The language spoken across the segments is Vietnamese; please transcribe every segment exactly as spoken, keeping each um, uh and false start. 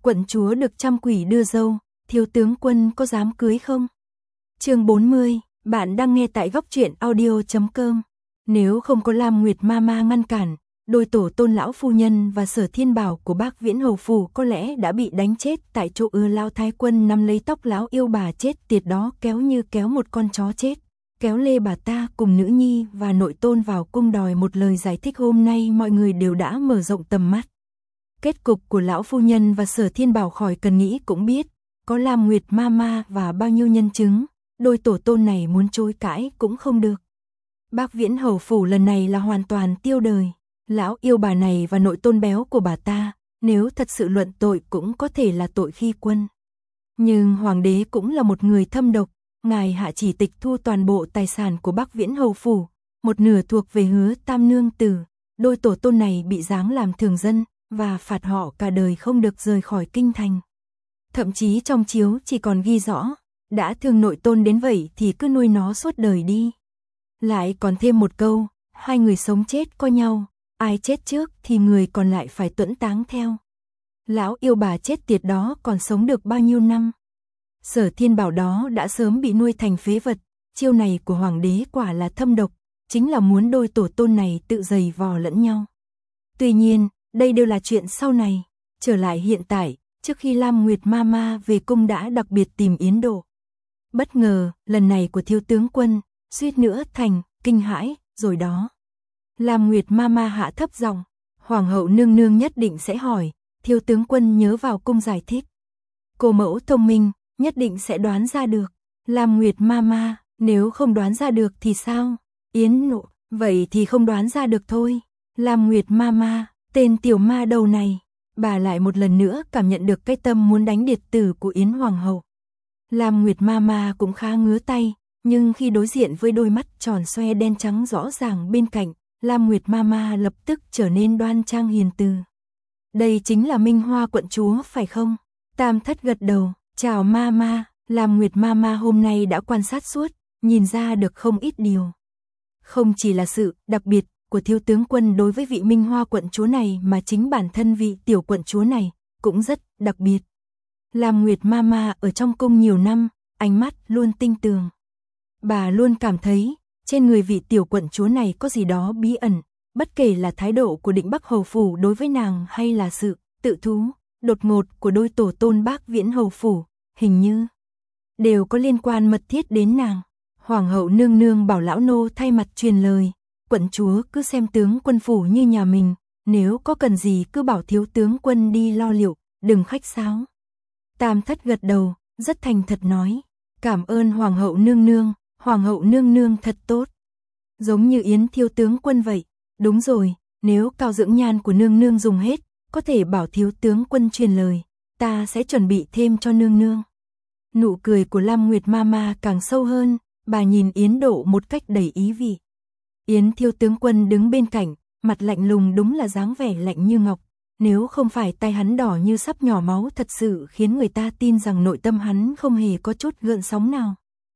Quận chúa được trăm quỷ đưa dâu, thiếu tướng quân có dám cưới không? Chương bốn mươi, bạn đang nghe tại góc truyện audio chấm com. Nếu không có Lam Nguyệt Mama ngăn cản, đôi tổ tôn lão phu nhân và Sở Thiên Bảo của bác Viễn Hầu phủ có lẽ đã bị đánh chết tại chỗ. Ưa Lao Thái Quân nắm lấy tóc lão yêu bà chết tiệt đó kéo như kéo một con chó chết, kéo lê bà ta cùng nữ nhi và nội tôn vào cung đòi một lời giải thích. Hôm nay mọi người đều đã mở rộng tầm mắt. Kết cục của lão phu nhân và Sở Thiên Bảo khỏi cần nghĩ cũng biết, có Lam Nguyệt Mama và bao nhiêu nhân chứng, đôi tổ tôn này muốn chối cãi cũng không được. Bác Viễn Hầu phủ lần này là hoàn toàn tiêu đời. Lão yêu bà này và nội tôn béo của bà ta, nếu thật sự luận tội cũng có thể là tội khi quân. Nhưng hoàng đế cũng là một người thâm độc, ngài hạ chỉ tịch thu toàn bộ tài sản của Bác Viễn Hầu phủ, một nửa thuộc về Hứa Tam nương tử. Đôi tổ tôn này bị giáng làm thường dân và phạt họ cả đời không được rời khỏi kinh thành. Thậm chí trong chiếu chỉ còn ghi rõ, đã thương nội tôn đến vậy thì cứ nuôi nó suốt đời đi. Lại còn thêm một câu, hai người sống chết có nhau, ai chết trước thì người còn lại phải tuẫn táng theo. Lão yêu bà chết tiệt đó còn sống được bao nhiêu năm. Sở Thiên Bảo đó đã sớm bị nuôi thành phế vật, chiêu này của hoàng đế quả là thâm độc, chính là muốn đôi tổ tôn này tự giày vò lẫn nhau. Tuy nhiên, đây đều là chuyện sau này, trở lại hiện tại, trước khi Lam Nguyệt Mama về cung đã đặc biệt tìm Yến Độ. Bất ngờ, lần này của thiếu tướng quân, suýt nữa thành kinh hãi rồi đó. Lam Nguyệt Mama hạ thấp giọng, hoàng hậu nương nương nhất định sẽ hỏi, thiếu tướng quân nhớ vào cung giải thích. Cô mẫu thông minh, nhất định sẽ đoán ra được. Lam Nguyệt Mama, nếu không đoán ra được thì sao? Yến Nộ, vậy thì không đoán ra được thôi. Lam Nguyệt Mama, tên tiểu ma đầu này, bà lại một lần nữa cảm nhận được cái tâm muốn đánh điệt tử của Yến hoàng hậu. Lam Nguyệt Mama cũng khá ngứa tay, nhưng khi đối diện với đôi mắt tròn xoe đen trắng rõ ràng bên cạnh, Lam Nguyệt Mama lập tức trở nên đoan trang hiền từ. Đây chính là Minh Hoa quận chúa phải không? Tam Thất gật đầu, chào Mama. Lam Nguyệt Mama hôm nay đã quan sát suốt, nhìn ra được không ít điều. Không chỉ là sự đặc biệt của thiếu tướng quân đối với vị Minh Hoa quận chúa này mà chính bản thân vị tiểu quận chúa này cũng rất đặc biệt. Lam Nguyệt Mama ở trong cung nhiều năm, ánh mắt luôn tinh tường. Bà luôn cảm thấy trên người vị tiểu quận chúa này có gì đó bí ẩn, bất kể là thái độ của Định Bắc Hầu phủ đối với nàng hay là sự tự thú, đột ngột của đôi tổ tôn Bác Viễn Hầu phủ, hình như đều có liên quan mật thiết đến nàng. Hoàng hậu nương nương bảo lão nô thay mặt truyền lời, quận chúa cứ xem tướng quân phủ như nhà mình, nếu có cần gì cứ bảo thiếu tướng quân đi lo liệu, đừng khách sáo. Tam Thất gật đầu, rất thành thật nói, cảm ơn hoàng hậu nương nương, hoàng hậu nương nương thật tốt. Giống như Yến thiếu tướng quân vậy, đúng rồi, nếu cao dưỡng nhan của nương nương dùng hết, có thể bảo thiếu tướng quân truyền lời, ta sẽ chuẩn bị thêm cho nương nương. Nụ cười của Lam Nguyệt Mama càng sâu hơn, bà nhìn Yến Độ một cách đầy ý vị. Yến thiếu tướng quân đứng bên cạnh, mặt lạnh lùng đúng là dáng vẻ lạnh như ngọc, nếu không phải tay hắn đỏ như sắp nhỏ máu thật sự khiến người ta tin rằng nội tâm hắn không hề có chút gợn sóng nào.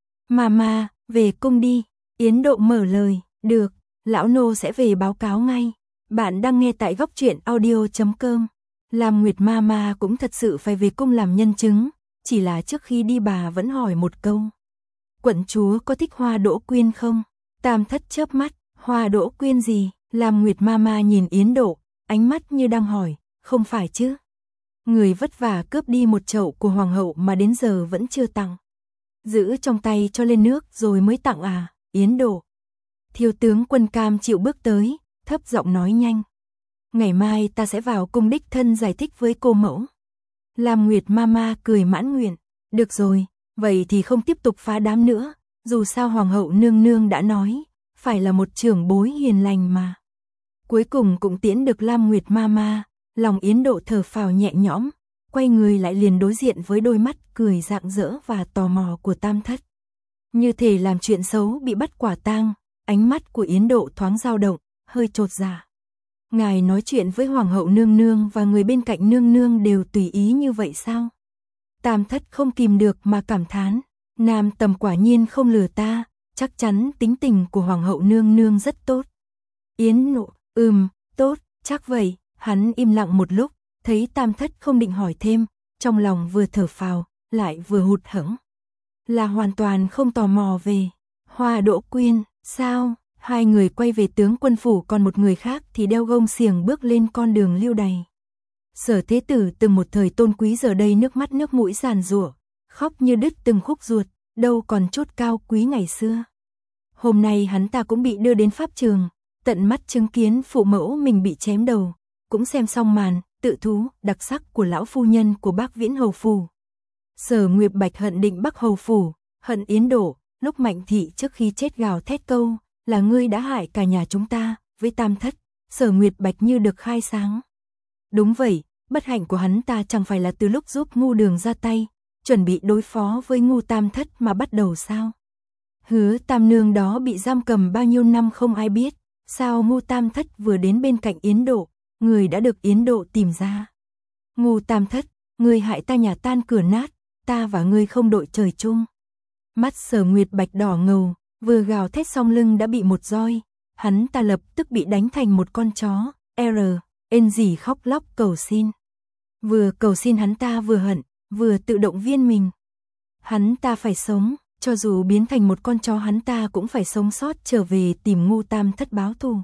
Mama, về cung đi, Yến Độ mở lời, được, lão nô sẽ về báo cáo ngay. Bạn đang nghe tại góc truyện audio chấm com. Lam Nguyệt Mama cũng thật sự phải về cung làm nhân chứng, chỉ là trước khi đi bà vẫn hỏi một câu. Quận chúa có thích Hoa Đỗ Quyên không? Tam Thất chớp mắt, Hoa Đỗ Quyên gì? Lam Nguyệt Mama nhìn Yến Độ, ánh mắt như đang hỏi, không phải chứ? Người vất vả cướp đi một chậu của hoàng hậu mà đến giờ vẫn chưa tặng. Giữ trong tay cho lên nước rồi mới tặng à? Yến Độ. Thiếu tướng quân cam chịu bước tới, thấp giọng nói nhanh. Ngày mai ta sẽ vào cung đích thân giải thích với cô mẫu. Lam Nguyệt Mama cười mãn nguyện, được rồi, vậy thì không tiếp tục phá đám nữa, dù sao hoàng hậu nương nương đã nói, phải là một trưởng bối hiền lành mà. Cuối cùng cũng tiễn được Lam Nguyệt Mama, lòng Yến Độ thở phào nhẹ nhõm, quay người lại liền đối diện với đôi mắt cười rạng rỡ và tò mò của Tam Thất. Như thể làm chuyện xấu bị bắt quả tang, ánh mắt của Yến Độ thoáng dao động, hơi chột dạ. Ngài nói chuyện với hoàng hậu nương nương và người bên cạnh nương nương đều tùy ý như vậy sao? Tam Thất không kìm được mà cảm thán, nam tầm quả nhiên không lừa ta, chắc chắn tính tình của hoàng hậu nương nương rất tốt. Yến Nộ, ừm, tốt, chắc vậy. Hắn im lặng một lúc, thấy Tam Thất không định hỏi thêm, trong lòng vừa thở phào, lại vừa hụt hẫng. Là hoàn toàn không tò mò về Hoa Đỗ Quyên, sao? Hai người quay về tướng quân phủ, còn một người khác thì đeo gông xiềng bước lên con đường lưu đày. Sở Thế Tử từng một thời tôn quý giờ đây nước mắt nước mũi giàn giụa, khóc như đứt từng khúc ruột, đâu còn chút cao quý ngày xưa. Hôm nay hắn ta cũng bị đưa đến pháp trường, tận mắt chứng kiến phụ mẫu mình bị chém đầu, cũng xem xong màn tự thú đặc sắc của lão phu nhân của Bác Viễn Hầu phủ. Sở Nguyệt Bạch hận Định Bắc Hầu phủ, hận Yến Đỗ, lúc Mạnh thị trước khi chết gào thét câu là ngươi đã hại cả nhà chúng ta. Với Tam Thất, Sở Nguyệt Bạch như được khai sáng. Đúng vậy, bất hạnh của hắn ta chẳng phải là từ lúc giúp Ngu Đường ra tay, chuẩn bị đối phó với Ngu Tam Thất mà bắt đầu sao? Hứa Tam Nương đó bị giam cầm bao nhiêu năm không ai biết, sao Ngu Tam Thất vừa đến bên cạnh Yến Đỗ, người đã được Yến Đỗ tìm ra. Ngu Tam Thất, ngươi hại ta nhà tan cửa nát, ta và ngươi không đội trời chung. Mắt Sở Nguyệt Bạch đỏ ngầu, vừa gào thét xong lưng đã bị một roi, hắn ta lập tức bị đánh thành một con chó, R, ên gì khóc lóc cầu xin. Vừa cầu xin hắn ta vừa hận, vừa tự động viên mình. Hắn ta phải sống, cho dù biến thành một con chó hắn ta cũng phải sống sót trở về tìm Ngu Tam Thất báo thù.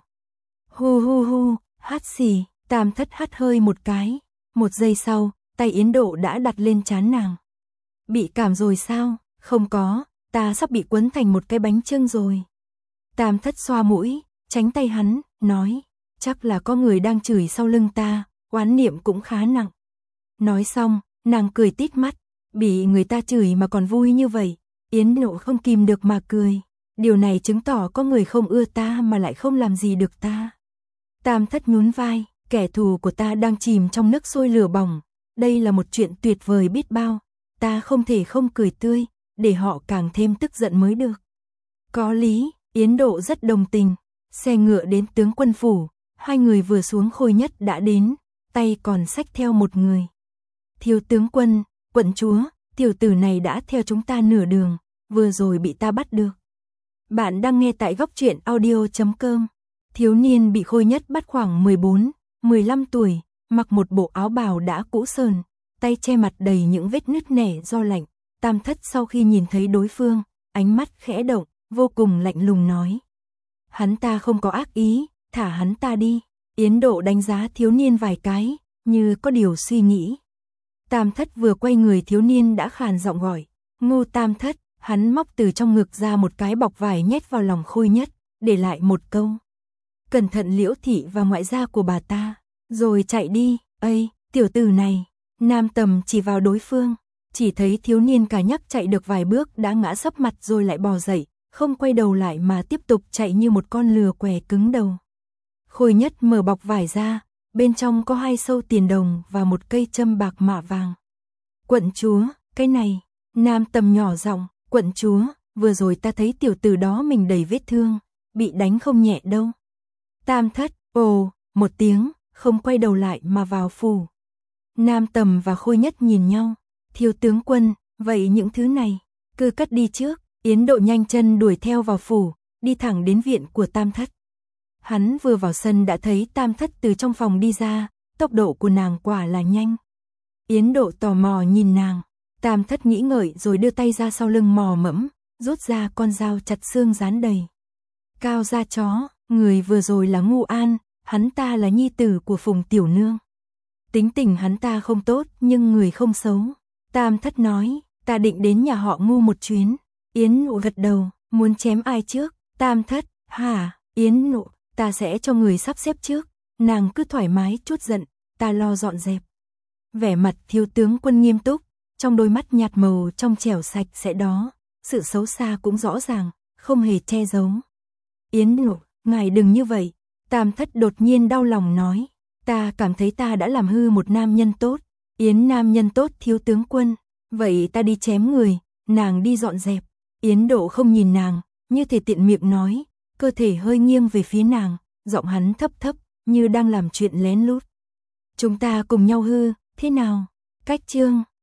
Hu hu hu, hắt xì, Tam Thất hắt hơi một cái, một giây sau, tay Yến Đỗ đã đặt lên trán nàng. Bị cảm rồi sao? Không có, ta sắp bị quấn thành một cái bánh chưng rồi. Tam Thất xoa mũi, tránh tay hắn, nói, chắc là có người đang chửi sau lưng ta, oán niệm cũng khá nặng. Nói xong, nàng cười tít mắt, bị người ta chửi mà còn vui như vậy. Yến Đỗ không kìm được mà cười, điều này chứng tỏ có người không ưa ta mà lại không làm gì được ta. Tam Thất nhún vai, kẻ thù của ta đang chìm trong nước sôi lửa bỏng, đây là một chuyện tuyệt vời biết bao, ta không thể không cười tươi, để họ càng thêm tức giận mới được. Có lý, Yến Đỗ rất đồng tình, xe ngựa đến tướng quân phủ, hai người vừa xuống Khôi Nhất đã đến, tay còn xách theo một người. Thiếu tướng quân, quận chúa, tiểu tử này đã theo chúng ta nửa đường, vừa rồi bị ta bắt được. Bạn đang nghe tại góc truyện audio chấm com. Thiếu niên bị Khôi Nhất bắt khoảng mười bốn, mười lăm tuổi, mặc một bộ áo bào đã cũ sờn, tay che mặt đầy những vết nứt nẻ do lạnh. Tam Thất sau khi nhìn thấy đối phương, ánh mắt khẽ động, vô cùng lạnh lùng nói. Hắn ta không có ác ý, thả hắn ta đi. Yến Đỗ đánh giá thiếu niên vài cái, như có điều suy nghĩ. Tam Thất vừa quay người thiếu niên đã khàn giọng gọi. Ngu Tam Thất, hắn móc từ trong ngực ra một cái bọc vải nhét vào lòng Khôi Nhất, để lại một câu. Cẩn thận Liễu thị và ngoại gia của bà ta, rồi chạy đi. Ây, tiểu tử này. Nam Tầm chỉ vào đối phương, chỉ thấy thiếu niên cả nhắc chạy được vài bước đã ngã sấp mặt rồi lại bò dậy, không quay đầu lại mà tiếp tục chạy như một con lừa què cứng đầu. Khôi Nhất mở bọc vải ra, bên trong có hai sâu tiền đồng và một cây châm bạc mạ vàng. Quận chúa, cái này. Nam Tầm nhỏ giọng, quận chúa, vừa rồi ta thấy tiểu tử đó mình đầy vết thương, bị đánh không nhẹ đâu. Tam Thất, ồ, một tiếng, không quay đầu lại mà vào phủ. Nam Tầm và Khôi Nhất nhìn nhau, thiếu tướng quân, vậy những thứ này, cứ cất đi trước. Yến Đỗ nhanh chân đuổi theo vào phủ, đi thẳng đến viện của Tam Thất. Hắn vừa vào sân đã thấy Tam Thất từ trong phòng đi ra, tốc độ của nàng quả là nhanh. Yến Đỗ tò mò nhìn nàng, Tam Thất nghĩ ngợi rồi đưa tay ra sau lưng mò mẫm, rút ra con dao chặt xương dán đầy. Cao gia chó, người vừa rồi là Ngu An, hắn ta là nhi tử của Phùng tiểu nương. Tính tình hắn ta không tốt nhưng người không xấu. Tam Thất nói, ta định đến nhà họ Ngu một chuyến. Yến Đỗ gật đầu, muốn chém ai trước? Tam Thất, hả? Yến Đỗ, ta sẽ cho người sắp xếp trước. Nàng cứ thoải mái chút giận, ta lo dọn dẹp. Vẻ mặt thiếu tướng quân nghiêm túc, trong đôi mắt nhạt màu trong trẻo sạch sẽ đó, sự xấu xa cũng rõ ràng, không hề che giấu. Yến Đỗ, ngài đừng như vậy. Tam Thất đột nhiên đau lòng nói, ta cảm thấy ta đã làm hư một nam nhân tốt. Yến nam nhân tốt thiếu tướng quân, vậy ta đi chém người, nàng đi dọn dẹp. Yến Đỗ không nhìn nàng, như thể tiện miệng nói, cơ thể hơi nghiêng về phía nàng, giọng hắn thấp thấp, như đang làm chuyện lén lút. Chúng ta cùng nhau hư, thế nào? Cách chương